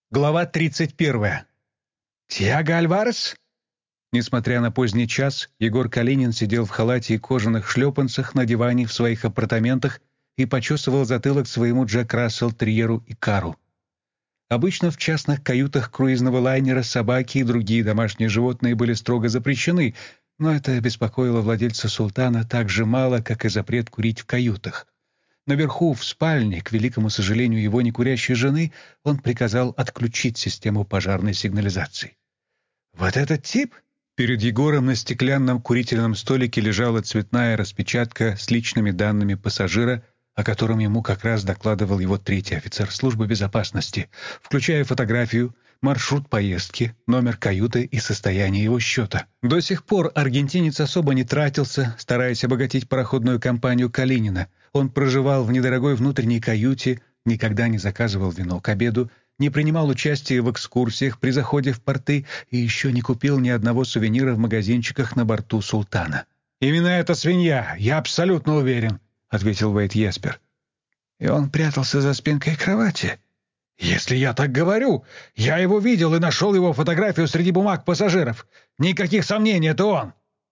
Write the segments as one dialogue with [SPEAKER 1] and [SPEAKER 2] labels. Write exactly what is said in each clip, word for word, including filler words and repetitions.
[SPEAKER 1] Глава тридцать первая. «Тиаго Альварес?» Несмотря на поздний час, Егор Калинин сидел в халате и кожаных шлепанцах на диване в своих апартаментах и почесывал затылок своему Джек Рассел Терьеру Икару. Обычно в частных каютах круизного лайнера собаки и другие домашние животные были строго запрещены, но это беспокоило владельца «Султана» так же мало, как и запрет курить в каютах. Наверху, в спальне, к великому сожалению его некурящей жены, он приказал отключить систему пожарной сигнализации. «Вот этот тип?» Перед Егором на стеклянном курительном столике лежала цветная распечатка с личными данными пассажира, о котором ему как раз докладывал его третий офицер службы безопасности, включая фотографию, маршрут поездки, номер каюты и состояние его счета. До сих пор аргентинец особо не тратился, стараясь обогатить пароходную компанию Калинина. Он проживал в недорогой внутренней каюте, никогда не заказывал вино к обеду, не принимал участия в экскурсиях при заходе в порты и еще не купил ни одного сувенира в магазинчиках на борту «Султана». «Именно эта свинья, я абсолютно уверен», — ответил Вейт Еспер. «И он прятался за спинкой кровати?» «Если я так говорю, я его видел и нашел его фотографию среди бумаг пассажиров. Никаких сомнений, это он!»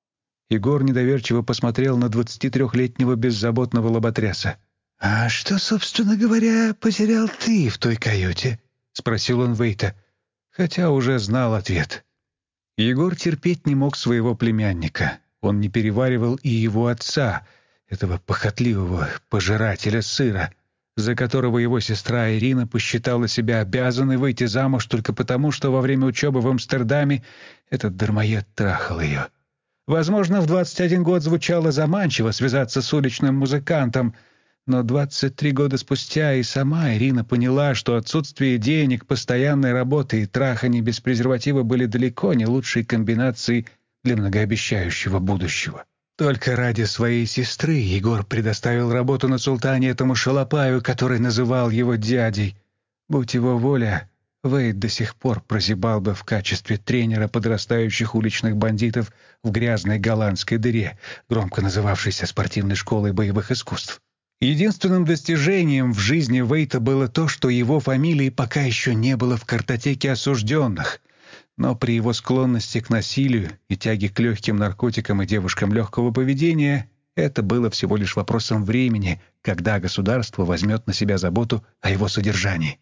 [SPEAKER 1] Егор недоверчиво посмотрел на двадцатитрёхлетнего беззаботного лоботряса. «А что, собственно говоря, потерял ты в той каюте?» — спросил он Вейта, хотя уже знал ответ. Егор терпеть не мог своего племянника. Он не переваривал и его отца, этого похотливого пожирателя сыра, за которого его сестра Ирина посчитала себя обязанной выйти замуж только потому, что во время учебы в Амстердаме этот дармоед трахал ее. Возможно, в двадцать один год звучало заманчиво связаться с уличным музыкантом, но двадцать три года спустя и сама Ирина поняла, что отсутствие денег, постоянной работы и трахани без презерватива были далеко не лучшей комбинацией для многообещающего будущего. Только ради своей сестры Егор предоставил работу на «Султане» этому шалопаю, который называл его дядей. Будь его воля, Вейт до сих пор прозябал бы в качестве тренера подрастающих уличных бандитов в грязной голландской дыре, громко называвшейся спортивной школой боевых искусств. Единственным достижением в жизни Вейта было то, что его фамилии пока еще не было в картотеке осужденных, но при его склонности к насилию и тяге к легким наркотикам и девушкам легкого поведения это было всего лишь вопросом времени, когда государство возьмет на себя заботу о его содержании.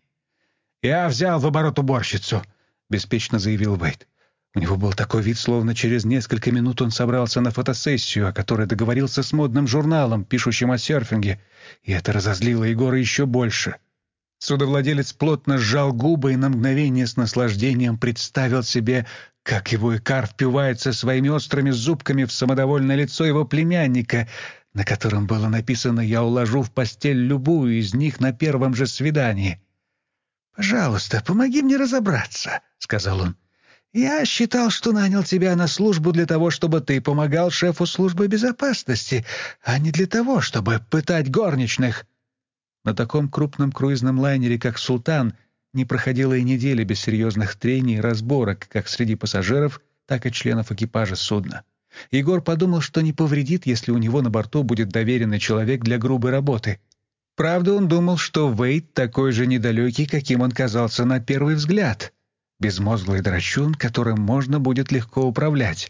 [SPEAKER 1] «Я взял в оборот уборщицу», — беспечно заявил Вейт. У него был такой вид, словно через несколько минут он собрался на фотосессию, о которой договорился с модным журналом, пишущим о серфинге, и это разозлило Егора еще больше. Судовладелец плотно сжал губы и на мгновение с наслаждением представил себе, как его Икар впивается своими острыми зубками в самодовольное лицо его племянника, на котором было написано «Я уложу в постель любую из них на первом же свидании». «Пожалуйста, помоги мне разобраться», — сказал он. «Я считал, что нанял тебя на службу для того, чтобы ты помогал шефу службы безопасности, а не для того, чтобы пытать горничных». На таком крупном круизном лайнере, как «Султан», не проходило и недели без серьезных трений и разборок как среди пассажиров, так и членов экипажа судна. Егор подумал, что не повредит, если у него на борту будет доверенный человек для грубой работы. Правда, он думал, что Вейт такой же недалекий, каким он казался на первый взгляд. Безмозглый драчун, которым можно будет легко управлять.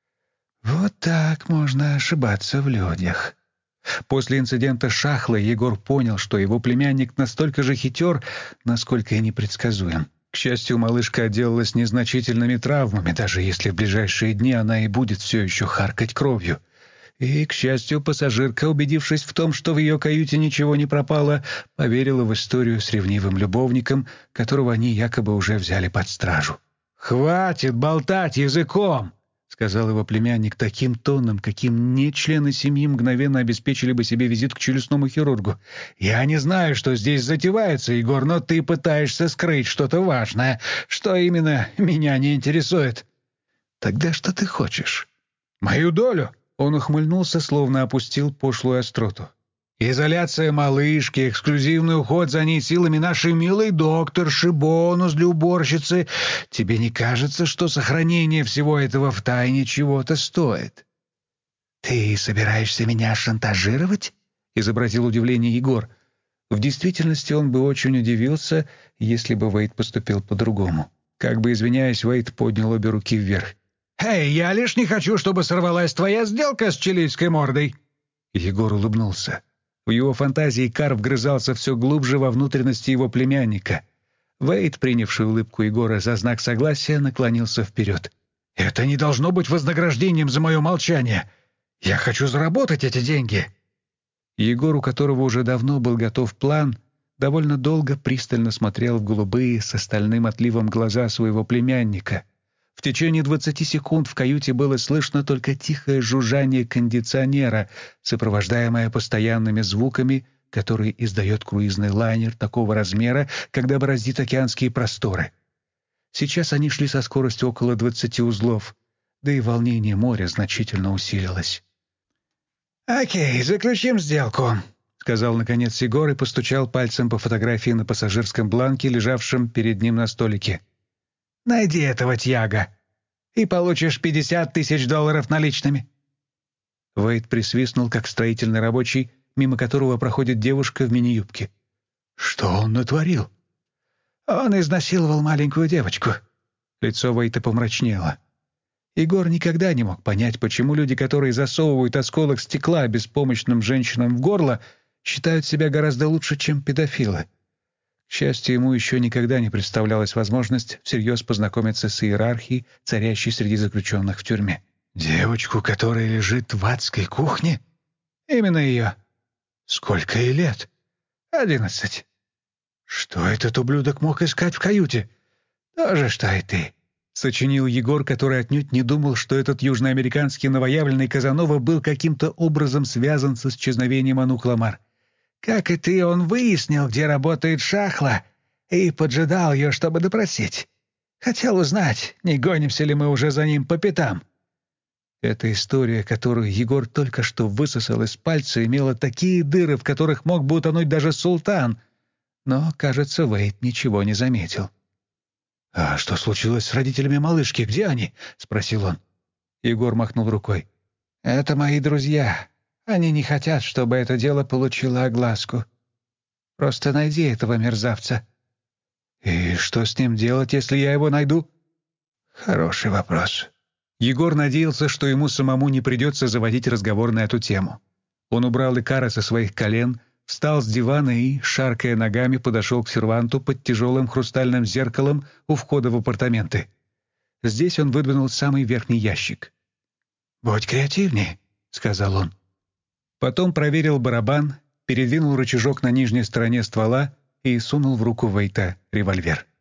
[SPEAKER 1] Вот так можно ошибаться в людях. После инцидента с Шахлой Егор понял, что его племянник настолько же хитер, насколько и непредсказуем. К счастью, малышка отделалась незначительными травмами, даже если в ближайшие дни она и будет все еще харкать кровью. И, к счастью, пассажирка, убедившись в том, что в ее каюте ничего не пропало, поверила в историю с ревнивым любовником, которого они якобы уже взяли под стражу. «Хватит болтать языком!» — сказал его племянник таким тоном, каким не члены семьи мгновенно обеспечили бы себе визит к челюстному хирургу. «Я не знаю, что здесь затевается, Егор, но ты пытаешься скрыть что-то важное. Что именно, меня не интересует». «Тогда что ты хочешь?» «Мою долю?» Он ухмыльнулся, словно опустил пошлую остроту. «Изоляция малышки, эксклюзивный уход за ней силами нашей милой докторши, бонус для уборщицы. Тебе не кажется, что сохранение всего этого в тайне чего-то стоит?» «Ты собираешься меня шантажировать?» — изобразил удивление Егор. В действительности он бы очень удивился, если бы Уэйд поступил по-другому. Как бы извиняясь, Уэйд поднял обе руки вверх. «Эй, я лишь не хочу, чтобы сорвалась твоя сделка с чилийской мордой!» Егор улыбнулся. В его фантазии Кар вгрызался все глубже во внутренности его племянника. Уэйд, принявший улыбку Егора за знак согласия, наклонился вперед. «Это не должно быть вознаграждением за мое молчание. Я хочу заработать эти деньги!» Егор, у которого уже давно был готов план, довольно долго пристально смотрел в голубые с остальным отливом глаза своего племянника. В течение двадцати секунд в каюте было слышно только тихое жужжание кондиционера, сопровождаемое постоянными звуками, которые издает круизный лайнер такого размера, когда бороздит океанские просторы. Сейчас они шли со скоростью около двадцати узлов, да и волнение моря значительно усилилось. «Окей, заключим сделку», — сказал наконец Егор и постучал пальцем по фотографии на пассажирском бланке, лежавшем перед ним на столике. «Найди этого тьяга, и получишь пятьдесят тысяч долларов наличными». Уэйд присвистнул, как строительный рабочий, мимо которого проходит девушка в мини-юбке. «Что он натворил?» «Он изнасиловал маленькую девочку». Лицо Уэйда помрачнело. Егор никогда не мог понять, почему люди, которые засовывают осколок стекла беспомощным женщинам в горло, считают себя гораздо лучше, чем педофилы. К счастью, ему еще никогда не представлялась возможность всерьез познакомиться с иерархией, царящей среди заключенных в тюрьме. «Девочку, которая лежит в адской кухне?» «Именно ее». «Сколько ей лет?» «Одиннадцать». «Что этот ублюдок мог искать в каюте?» «То же, что и ты», — сочинил Егор, который отнюдь не думал, что этот южноамериканский новоявленный Казанова был каким-то образом связан с исчезновением Анук Ламар. «Как и ты, он выяснил, где работает Шахла, и поджидал ее, чтобы допросить. Хотел узнать, не гонимся ли мы уже за ним по пятам». Эта история, которую Егор только что высосал из пальца, имела такие дыры, в которых мог бы утонуть даже султан. Но, кажется, Уэйд ничего не заметил. «А что случилось с родителями малышки? Где они?» — спросил он. Егор махнул рукой. «Это мои друзья. Они не хотят, чтобы это дело получило огласку. Просто найди этого мерзавца». «И что с ним делать, если я его найду?» «Хороший вопрос». Егор надеялся, что ему самому не придется заводить разговор на эту тему. Он убрал Икара со своих колен, встал с дивана и, шаркая ногами, подошел к серванту под тяжелым хрустальным зеркалом у входа в апартаменты. Здесь он выдвинул самый верхний ящик. «Будь креативнее», — сказал он. Потом проверил барабан, передвинул рычажок на нижней стороне ствола и сунул в руку Уэйда револьвер.